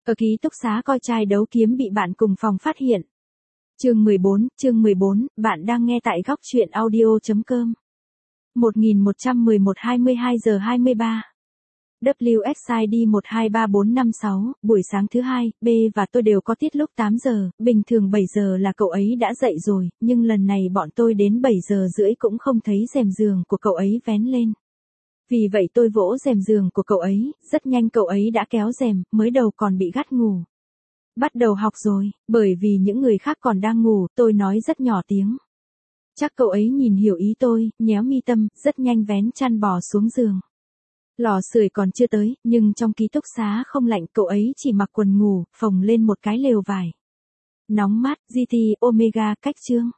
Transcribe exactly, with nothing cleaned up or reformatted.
Ở ký túc xá coi trai đấu kiếm bị bạn cùng phòng phát hiện. Chương mười bốn, chương mười bốn, bạn đang nghe tại góc truyện audio chấm com. một nghìn một trăm mười một hai mươi hai giờ hai mươi ba. W S I D một hai ba bốn năm sáu, buổi sáng thứ hai, B và tôi đều có tiết lúc tám giờ, bình thường bảy giờ là cậu ấy đã dậy rồi, nhưng lần này bọn tôi đến bảy giờ rưỡi cũng không thấy rèm giường của cậu ấy vén lên. Vì vậy tôi vỗ rèm giường của cậu ấy, rất nhanh cậu ấy đã kéo rèm, mới đầu còn bị gắt ngủ. Bắt đầu học rồi, bởi vì những người khác còn đang ngủ, tôi nói rất nhỏ tiếng. Chắc cậu ấy nhìn hiểu ý tôi, nhéo mi tâm, rất nhanh vén chăn bò xuống giường. Lò sưởi còn chưa tới, nhưng trong ký túc xá không lạnh, cậu ấy chỉ mặc quần ngủ, phồng lên một cái lều vải. Nóng mát, giê tê, Omega, cách chương.